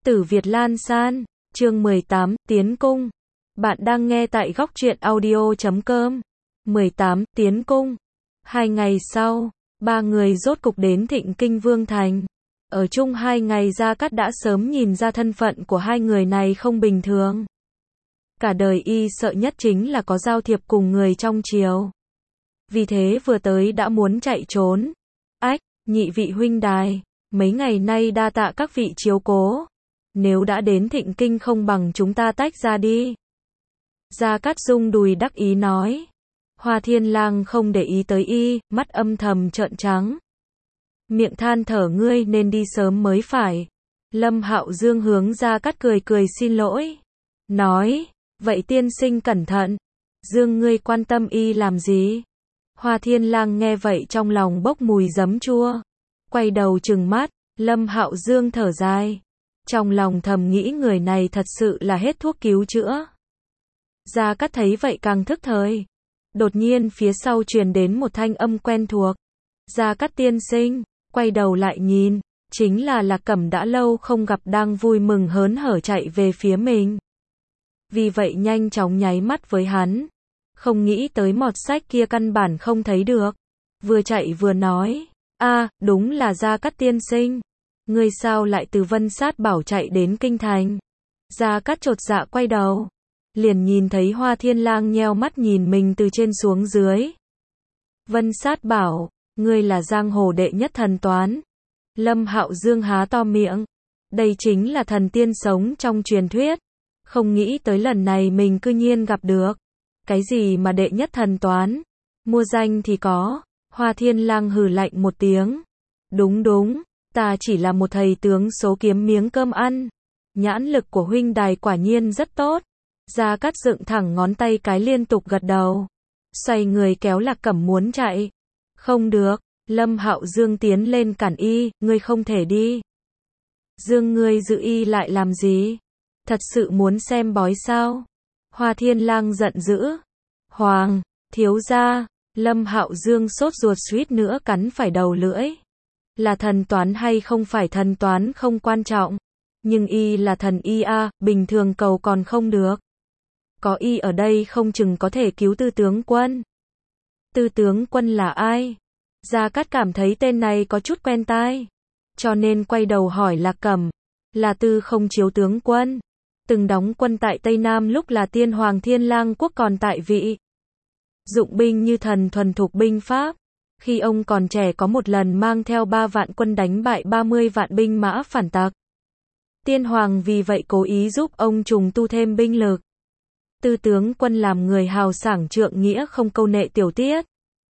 Tử Việt Lan San, chương 18, Tiến Cung. Bạn đang nghe tại góc truyện audio.com. 18, Tiến Cung. 2 ngày sau, ba người rốt cục đến Thịnh Kinh Vương Thành. Ở chung 2 ngày, Gia Cát đã sớm nhìn ra thân phận của hai người này không bình thường. Cả đời y sợ nhất chính là có giao thiệp cùng người trong triều. Vì thế vừa tới đã muốn chạy trốn. Ách, nhị vị huynh đài, mấy ngày nay đa tạ các vị chiếu cố. Nếu đã đến Thịnh Kinh không bằng chúng ta tách ra đi. Gia Cát rung đùi đắc ý nói. Hoa Thiên Lang không để ý tới y, mắt âm thầm trợn trắng. Miệng than thở, ngươi nên đi sớm mới phải. Lâm Hạo Dương hướng Gia Cát cười cười xin lỗi. Nói, vậy tiên sinh cẩn thận. Dương, ngươi quan tâm y làm gì? Hoa Thiên Lang nghe vậy trong lòng bốc mùi giấm chua. Quay đầu trừng mắt, Lâm Hạo Dương thở dài. Trong lòng thầm nghĩ người này thật sự là hết thuốc cứu chữa. Gia Cát thấy vậy càng thức thời. Đột nhiên phía sau truyền đến một thanh âm quen thuộc. Gia Cát tiên sinh, quay đầu lại nhìn, chính là Lạc Cẩm đã lâu không gặp đang vui mừng hớn hở chạy về phía mình. Vì vậy nhanh chóng nháy mắt với hắn. Không nghĩ tới mọt sách kia căn bản không thấy được. Vừa chạy vừa nói, đúng là Gia Cát tiên sinh. Ngươi sao lại từ Vân Sát Bảo chạy đến Kinh Thành? Gia Cát chột dạ quay đầu. Liền nhìn thấy Hoa Thiên Lang nheo mắt nhìn mình từ trên xuống dưới. Vân Sát Bảo, ngươi là giang hồ đệ nhất thần toán. Lâm Hạo Dương há to miệng. Đây chính là thần tiên sống trong truyền thuyết. Không nghĩ tới lần này mình cư nhiên gặp được. Cái gì mà đệ nhất thần toán? Mua danh thì có. Hoa Thiên Lang hừ lạnh một tiếng. Đúng, ta chỉ là một thầy tướng số kiếm miếng cơm ăn. Nhãn lực của huynh đài quả nhiên rất tốt. Gia Cát dựng thẳng ngón tay cái liên tục gật đầu. Xoay người kéo Lạc Cẩm muốn chạy. Không được, Lâm Hạo Dương tiến lên cản y, ngươi không thể đi. Dương, ngươi giữ y lại làm gì? Thật sự muốn xem bói sao? Hoa Thiên Lang giận dữ. Hoàng, thiếu gia, Lâm Hạo Dương sốt ruột suýt nữa cắn phải đầu lưỡi. Là thần toán hay không phải thần toán không quan trọng. Nhưng y là thần y bình thường cầu còn không được. Có y ở đây không chừng có thể cứu Tư tướng quân. Tư tướng quân là ai? Gia Cát cảm thấy tên này có chút quen tai. Cho nên quay đầu hỏi Lạc Cẩm. Là Tư Không Chiếu tướng quân. Từng đóng quân tại Tây Nam lúc là tiên hoàng Thiên Lang quốc còn tại vị. Dụng binh như thần, thuần thục binh pháp. Khi ông còn trẻ có một lần mang theo 3 vạn quân đánh bại 30 vạn binh mã phản tặc. Tiên hoàng vì vậy cố ý giúp ông trùng tu thêm binh lực. Tư tướng quân làm người hào sảng trượng nghĩa, không câu nệ tiểu tiết.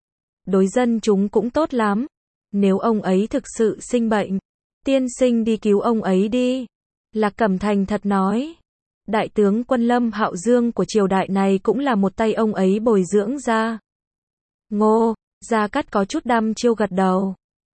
Đối dân chúng cũng tốt lắm. Nếu ông ấy thực sự sinh bệnh, tiên sinh đi cứu ông ấy đi. Lạc Cẩm thành thật nói. Đại tướng quân Lâm Hạo Dương của triều đại này cũng là một tay ông ấy bồi dưỡng ra. Ngô, Gia Cát có chút đăm chiêu gật đầu.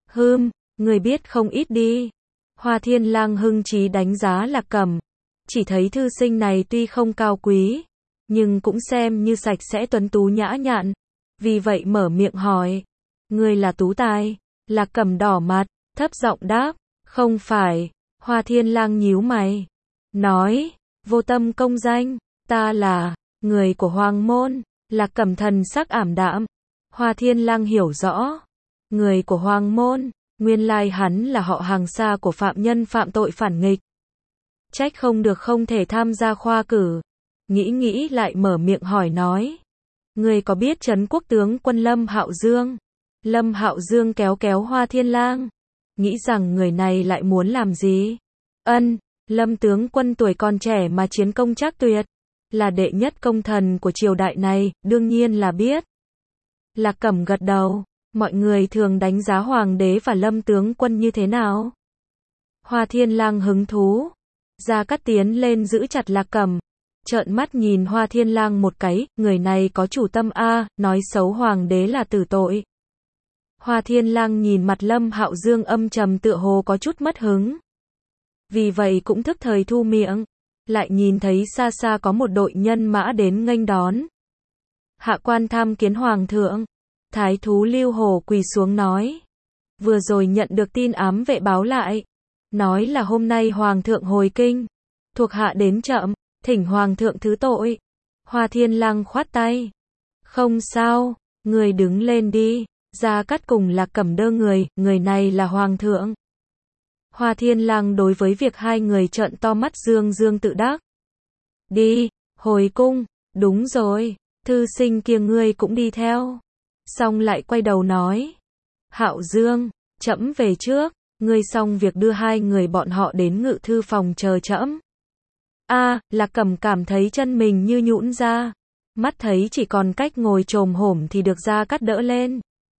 Người biết không ít đi. Hoa Thiên Lang hưng trí đánh giá Lạc Cẩm. Chỉ thấy thư sinh này tuy không cao quý, nhưng cũng xem như sạch sẽ tuấn tú nhã nhặn. Vì vậy mở miệng hỏi. Ngươi là tú tài? Lạc Cẩm đỏ mặt, thấp giọng đáp. Không phải. Hoa Thiên Lang nhíu mày. Nói. Vô tâm công danh. Ta là người của Hoàng môn. Lạc Cẩm thần sắc ảm đạm. Hoa Thiên Lang hiểu rõ. Người của Hoàng môn. Nguyên lai hắn là họ hàng xa của phạm nhân phạm tội phản nghịch. Trách không được không thể tham gia khoa cử. Nghĩ lại mở miệng hỏi nói. Người có biết Trấn Quốc tướng quân Lâm Hạo Dương? Lâm Hạo Dương kéo Hoa Thiên Lang. Nghĩ rằng người này lại muốn làm gì? Lâm tướng quân tuổi còn trẻ mà chiến công trác tuyệt. Là đệ nhất công thần của triều đại này, đương nhiên là biết. Lạc Cẩm gật đầu. Mọi người thường đánh giá hoàng đế và Lâm tướng quân như thế nào? Hoa Thiên Lang hứng thú. Gia Cát tiến lên giữ chặt Lạc Cẩm. Trợn mắt nhìn Hoa Thiên Lang một cái, người này có chủ tâm nói xấu hoàng đế là tử tội. Hoa Thiên Lang nhìn mặt Lâm Hạo Dương âm trầm tựa hồ có chút mất hứng. Vì vậy cũng thức thời thu miệng. Lại nhìn thấy xa xa có một đội nhân mã đến nghênh đón. Hạ quan tham kiến hoàng thượng. Thái thú Lưu Hổ quỳ xuống nói. Vừa rồi nhận được tin ám vệ báo lại. nói là hôm nay Hoàng thượng hồi kinh, thuộc hạ đến chậm, thỉnh Hoàng thượng thứ tội. Hoa Thiên Lăng khoát tay. Không sao, người đứng lên đi. Gia Cát cùng Lạc Cẩm đơ người này là Hoàng thượng. Hoa Thiên Lăng đối với việc hai người trợn to mắt dương dương tự đắc. Đi, hồi cung, đúng rồi, thư sinh kia ngươi cũng đi theo. Xong lại quay đầu nói. Hạo Dương, trẫm về trước, ngươi xong việc đưa hai người bọn họ đến ngự thư phòng chờ trẫm. Lạc Cẩm cảm thấy chân mình như nhũn ra. Mắt thấy chỉ còn cách ngồi chồm hổm thì được Gia Cát đỡ lên.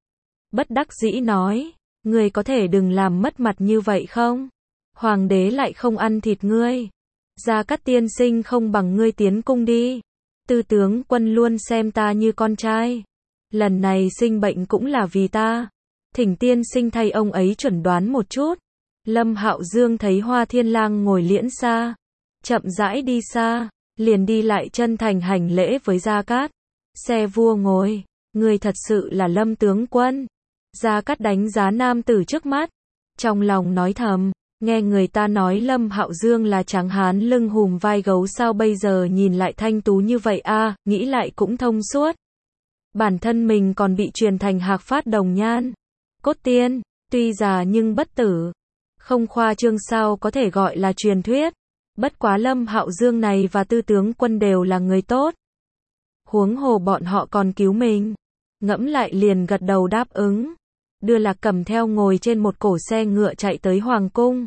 Bất đắc dĩ nói, ngươi có thể đừng làm mất mặt như vậy không? Hoàng đế lại không ăn thịt ngươi. Gia Cát tiên sinh không bằng ngươi tiến cung đi. Tư tướng quân luôn xem ta như con trai. Lần này sinh bệnh cũng là vì ta. Thỉnh tiên sinh thay ông ấy chuẩn đoán một chút. Lâm Hạo Dương thấy Hoa Thiên Lang ngồi liễn xa, chậm rãi đi xa, liền đi lại chân thành hành lễ với Gia Cát. Xe vua ngồi, người thật sự là Lâm tướng quân. Gia Cát đánh giá nam tử trước mắt, trong lòng nói thầm, nghe người ta nói Lâm Hạo Dương là tráng hán lưng hùm vai gấu, sao bây giờ nhìn lại thanh tú như vậy nghĩ lại cũng thông suốt. Bản thân mình còn bị truyền thành Hạc Phát Đồng Nhan, cốt tiên, tuy già nhưng bất tử. Không khoa trương sao có thể gọi là truyền thuyết. Bất quá Lâm Hạo Dương này và Tư tướng quân đều là người tốt. Huống hồ bọn họ còn cứu mình. Ngẫm lại liền gật đầu đáp ứng. Đưa Lạc Cẩm theo ngồi trên một cổ xe ngựa chạy tới Hoàng cung.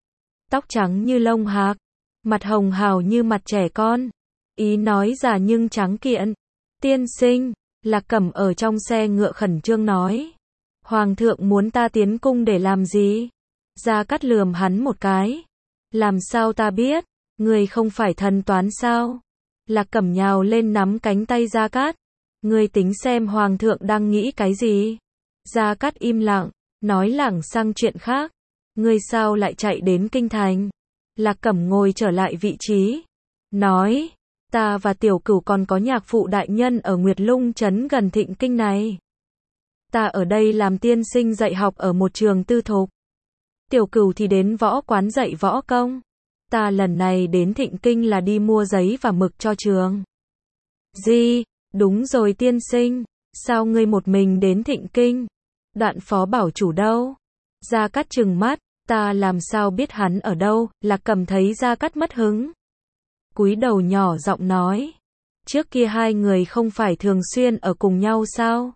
Tóc trắng như lông hạc, mặt hồng hào như mặt trẻ con. Ý nói già nhưng trắng kiện. Tiên sinh, Lạc Cẩm ở trong xe ngựa khẩn trương nói. Hoàng thượng muốn ta tiến cung để làm gì? Gia Cát lườm hắn một cái. Làm sao ta biết? Người không phải thần toán sao? Lạc Cẩm nhào lên nắm cánh tay Gia Cát. Người tính xem Hoàng thượng đang nghĩ cái gì? Gia Cát im lặng, nói lảng sang chuyện khác. Người sao lại chạy đến kinh thành? Lạc Cẩm ngồi trở lại vị trí. Nói, ta và Tiểu Cửu còn có nhạc phụ đại nhân ở Nguyệt Lung trấn gần Thịnh Kinh này. Ta ở đây làm tiên sinh dạy học ở một trường tư thục. Tiểu Cửu thì đến võ quán dạy võ công. Ta lần này đến Thịnh Kinh là đi mua giấy và mực cho trường. Gì? Đúng rồi tiên sinh. Sao ngươi một mình đến Thịnh Kinh? Đoạn phó bảo chủ đâu? Gia Cát trừng mắt. Ta làm sao biết hắn ở đâu? Lạc Cẩm thấy Gia Cát mất hứng, cúi đầu nhỏ giọng nói. Trước kia hai người không phải thường xuyên ở cùng nhau sao?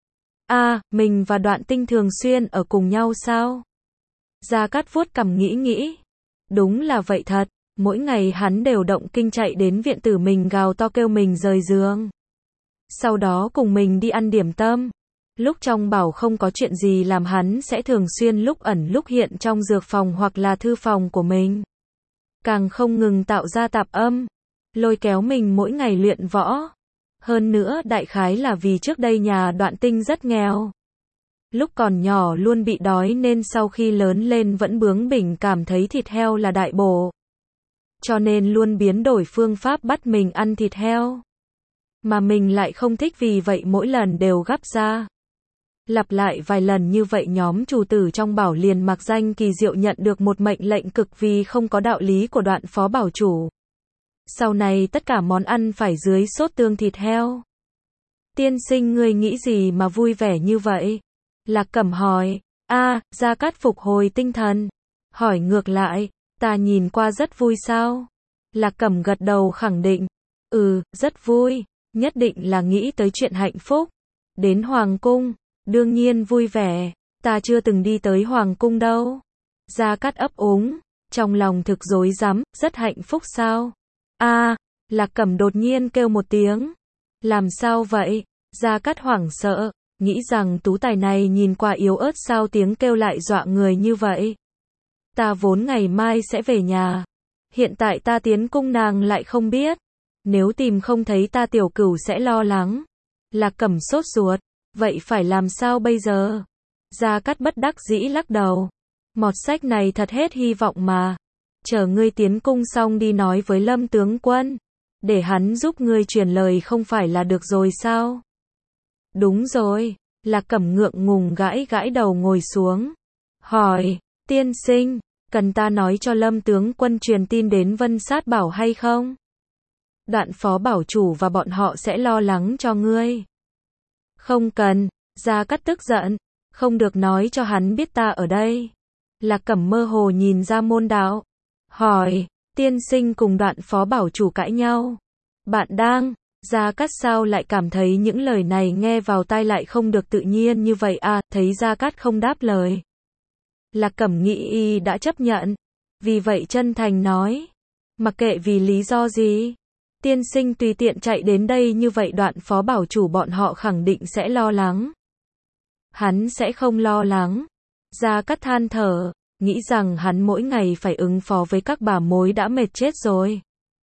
Mình và Đoạn Tinh thường xuyên ở cùng nhau sao? Gia Cát vuốt cằm nghĩ. Đúng là vậy thật, mỗi ngày hắn đều động kinh chạy đến viện tử mình gào to kêu mình rời giường. Sau đó cùng mình đi ăn điểm tâm. Lúc trong bảo không có chuyện gì làm hắn sẽ thường xuyên lúc ẩn lúc hiện trong dược phòng hoặc là thư phòng của mình. Càng không ngừng tạo ra tạp âm, lôi kéo mình mỗi ngày luyện võ. Hơn nữa đại khái là vì trước đây nhà Đoạn Tinh rất nghèo. Lúc còn nhỏ luôn bị đói nên sau khi lớn lên vẫn bướng bỉnh cảm thấy thịt heo là đại bổ. Cho nên luôn biến đổi phương pháp bắt mình ăn thịt heo. Mà mình lại không thích, vì vậy mỗi lần đều gắp ra. Lặp lại vài lần như vậy nhóm chủ tử trong bảo liền mặc danh kỳ diệu nhận được một mệnh lệnh cực vì không có đạo lý của Đoạn phó bảo chủ. Sau này tất cả món ăn phải dưới sốt tương thịt heo. Tiên sinh ngươi nghĩ gì mà vui vẻ như vậy? Lạc Cẩm hỏi. Gia Cát phục hồi tinh thần. Hỏi ngược lại, ta nhìn qua rất vui sao? Lạc Cẩm gật đầu khẳng định. Rất vui, nhất định là nghĩ tới chuyện hạnh phúc. Đến Hoàng cung, đương nhiên vui vẻ, ta chưa từng đi tới Hoàng cung đâu. Gia Cát ấp úng, trong lòng thực rối rắm, rất hạnh phúc sao? Lạc Cẩm đột nhiên kêu một tiếng. Làm sao vậy? Gia Cát hoảng sợ, nghĩ rằng tú tài này nhìn qua yếu ớt sao tiếng kêu lại dọa người như vậy. Ta vốn ngày mai sẽ về nhà. Hiện tại ta tiến cung nàng lại không biết. Nếu tìm không thấy ta Tiểu Cửu sẽ lo lắng. Lạc Cẩm sốt ruột, vậy phải làm sao bây giờ? Gia Cát bất đắc dĩ lắc đầu. Mọt sách này thật hết hy vọng mà. Chờ ngươi tiến cung xong đi nói với Lâm tướng quân. Để hắn giúp ngươi truyền lời không phải là được rồi sao? Đúng rồi. Lạc Cẩm ngượng ngùng gãi đầu ngồi xuống. Hỏi, tiên sinh, cần ta nói cho Lâm tướng quân truyền tin đến Vân Sát Bảo hay không? Đoạn Phó Bảo chủ và bọn họ sẽ lo lắng cho ngươi. Không cần, Gia Cát tức giận, không được nói cho hắn biết ta ở đây. Lạc Cẩm mơ hồ nhìn ra môn đạo, hỏi, tiên sinh cùng Đoạn Phó Bảo chủ cãi nhau. Bạn đang, Gia Cát sao lại cảm thấy những lời này nghe vào tai lại không được tự nhiên như vậy à, thấy Gia Cát không đáp lời. Lạc Cẩm nghĩ y đã chấp nhận, vì vậy chân thành nói, mặc kệ vì lý do gì, tiên sinh tùy tiện chạy đến đây như vậy Đoạn Phó Bảo chủ bọn họ khẳng định sẽ lo lắng. Hắn sẽ không lo lắng. Gia Cát than thở, nghĩ rằng hắn mỗi ngày phải ứng phó với các bà mối đã mệt chết rồi.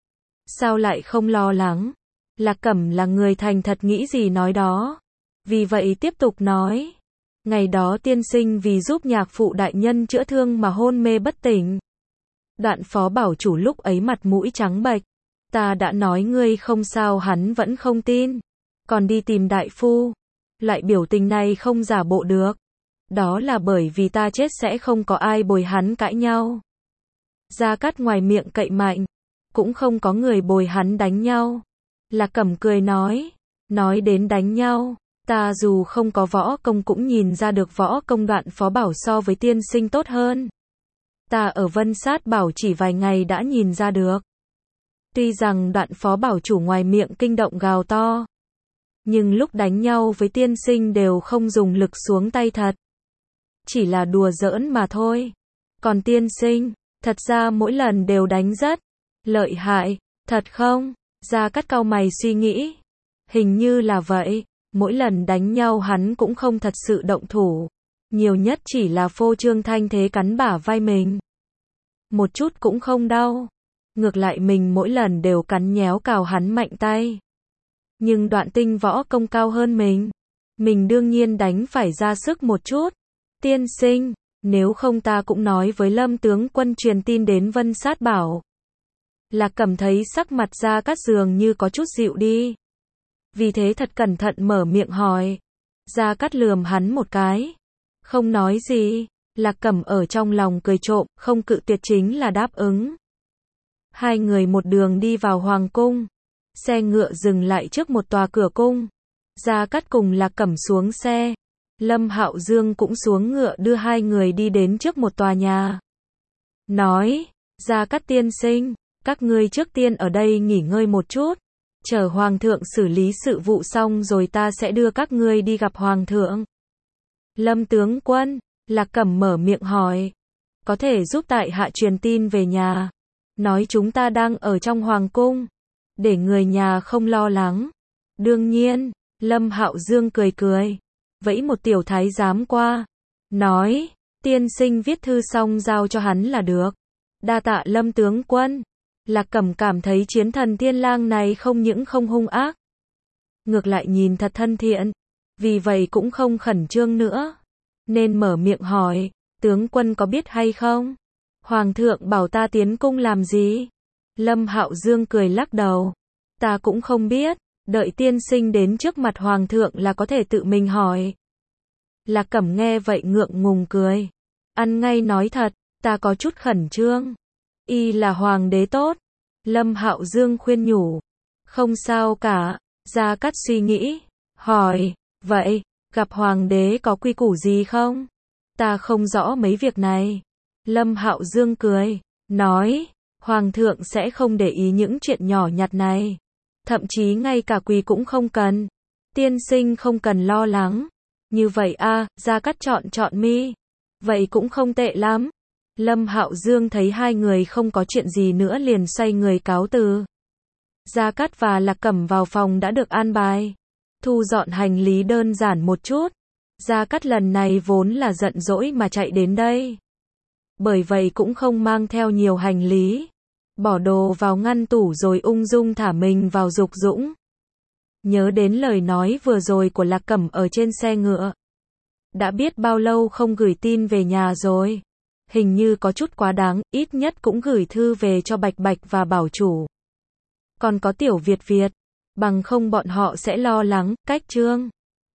Sao lại không lo lắng? Lạc Cẩm là người thành thật nghĩ gì nói đó. Vì vậy tiếp tục nói. Ngày đó tiên sinh vì giúp nhạc phụ đại nhân chữa thương mà hôn mê bất tỉnh. Đoạn Phó Bảo chủ lúc ấy mặt mũi trắng bệch. Ta đã nói ngươi không sao hắn vẫn không tin. Còn đi tìm đại phu. Loại biểu tình này không giả bộ được. Đó là bởi vì ta chết sẽ không có ai bồi hắn cãi nhau. Gia Cát ngoài miệng cậy mạnh. Cũng không có người bồi hắn đánh nhau. Lạc Cẩm cười nói đến đánh nhau, ta dù không có võ công cũng nhìn ra được võ công Đoạn Phó Bảo so với tiên sinh tốt hơn. Ta ở Vân Sát Bảo chỉ vài ngày đã nhìn ra được. Tuy rằng Đoạn Phó Bảo chủ ngoài miệng kinh động gào to, nhưng lúc đánh nhau với tiên sinh đều không dùng lực xuống tay thật. Chỉ là đùa giỡn mà thôi. Còn tiên sinh, thật ra mỗi lần đều đánh rất lợi hại, thật không? Gia Cát cau mày suy nghĩ. Hình như là vậy, mỗi lần đánh nhau hắn cũng không thật sự động thủ. Nhiều nhất chỉ là phô trương thanh thế cắn bả vai mình. Một chút cũng không đau. Ngược lại mình mỗi lần đều cắn nhéo cào hắn mạnh tay. Nhưng Đoạn Tinh võ công cao hơn mình đương nhiên đánh phải ra sức một chút. Tiên sinh, nếu không ta cũng nói với Lâm tướng quân truyền tin đến Vân Sát Bảo. Lạc Cẩm thấy sắc mặt Gia Cát dường như có chút dịu đi. Vì thế thật cẩn thận mở miệng hỏi. Gia Cát lườm hắn một cái. Không nói gì. Lạc Cẩm ở trong lòng cười trộm, không cự tuyệt chính là đáp ứng. Hai người một đường đi vào Hoàng cung. Xe ngựa dừng lại trước một tòa cửa cung. Gia Cát cùng Lạc Cẩm xuống xe. Lâm Hạo Dương cũng xuống ngựa đưa hai người đi đến trước một tòa nhà. Nói, Gia Cát tiên sinh, các ngươi trước tiên ở đây nghỉ ngơi một chút. Chờ Hoàng thượng xử lý sự vụ xong rồi ta sẽ đưa các ngươi đi gặp Hoàng thượng. Lâm tướng quân, Lạc Cẩm mở miệng hỏi. Có thể giúp tại hạ truyền tin về nhà. Nói chúng ta đang ở trong Hoàng cung. Để người nhà không lo lắng. Đương nhiên, Lâm Hạo Dương cười cười. Vẫy một tiểu thái giám qua. Nói, tiên sinh viết thư xong giao cho hắn là được. Đa tạ Lâm tướng quân. Lạc Cẩm cảm thấy chiến thần Thiên Lang này không những không hung ác. Ngược lại nhìn thật thân thiện. Vì vậy cũng không khẩn trương nữa. Nên mở miệng hỏi, tướng quân có biết hay không? Hoàng thượng bảo ta tiến cung làm gì? Lâm Hạo Dương cười lắc đầu. Ta cũng không biết, đợi tiên sinh đến trước mặt Hoàng thượng là có thể tự mình hỏi. Lạc Cẩm nghe vậy ngượng ngùng cười. Ăn ngay nói thật, ta có chút khẩn trương. Y là hoàng đế tốt. Lâm Hạo Dương khuyên nhủ. Không sao cả. Gia Cát suy nghĩ. Hỏi. Vậy, gặp hoàng đế có quy củ gì không? Ta không rõ mấy việc này. Lâm Hạo Dương cười. Nói. Hoàng thượng sẽ không để ý những chuyện nhỏ nhặt này. Thậm chí ngay cả quỳ cũng không cần. Tiên sinh không cần lo lắng. Như vậy a, Gia Cát chọn mi. Vậy cũng không tệ lắm. Lâm Hạo Dương thấy hai người không có chuyện gì nữa liền xoay người cáo từ. Gia Cát và Lạc Cẩm vào phòng đã được an bài. Thu dọn hành lý đơn giản một chút. Gia Cát lần này vốn là giận dỗi mà chạy đến đây. Bởi vậy cũng không mang theo nhiều hành lý. Bỏ đồ vào ngăn tủ rồi ung dung thả mình vào Dục Dũng. Nhớ đến lời nói vừa rồi của Lạc Cẩm ở trên xe ngựa. Đã biết bao lâu không gửi tin về nhà rồi. Hình như có chút quá đáng, ít nhất cũng gửi thư về cho Bạch Bạch và Bảo chủ. Còn có Tiểu Việt, bằng không bọn họ sẽ lo lắng, cách chương.